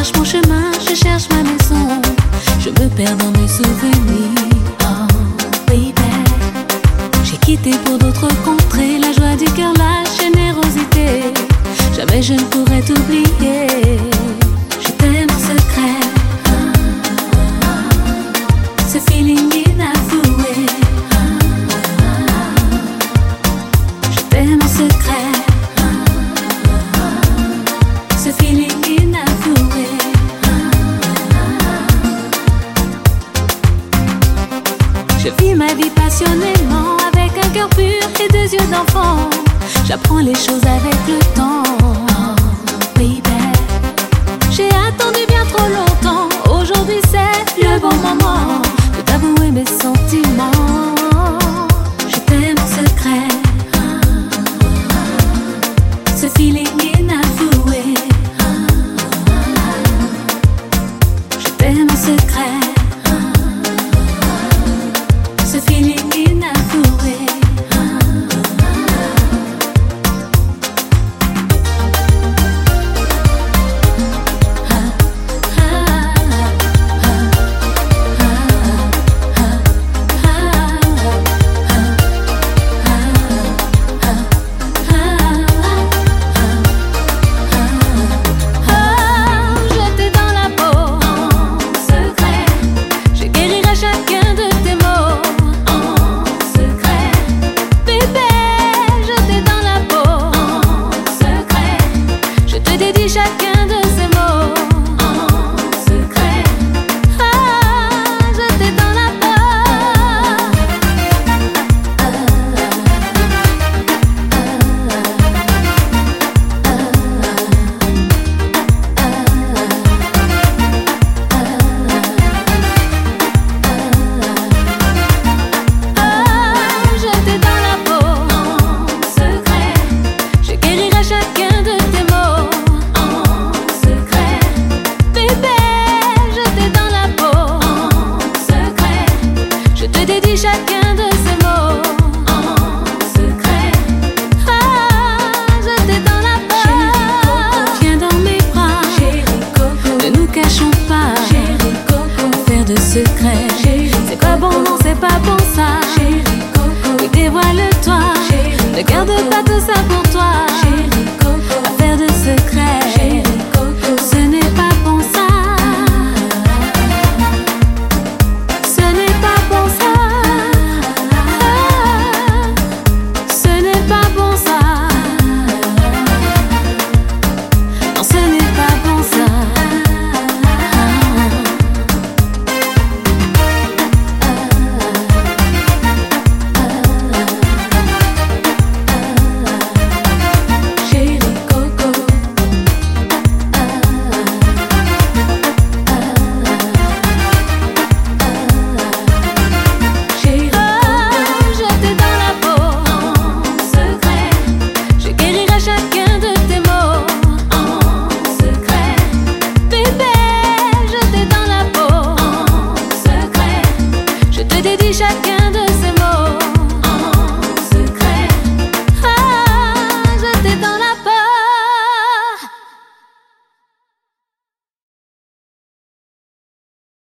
cherche mon chemin, je cherche ma maison. Je me perds dans mes souvenirs. Oh baby, j'ai quitté pour d'autres contrées. La joie du cœur, la générosité. Jamais je ne pourrais t'oublier. Je t'aime en secret. Ce feeling inavoué. Je t'aime en secret. Ce feeling inavoué. Je vis ma vie passionnément, avec un cœur pur et des yeux d'enfant. J'apprends les choses avec le temps. Oh, baby, j'ai attendu bien trop longtemps. Aujourd'hui c'est le bon moment de t'avouer mes sentiments. Je t'aime en secret. Ce feeling inavoué. Je t'aime en secret. Ce feeling inavoué. J'étais dans la peau en secret. Je guérirai chacun de tes mots en secret. Bébé, j'étais dans la peau en secret. Je te dédie chacun de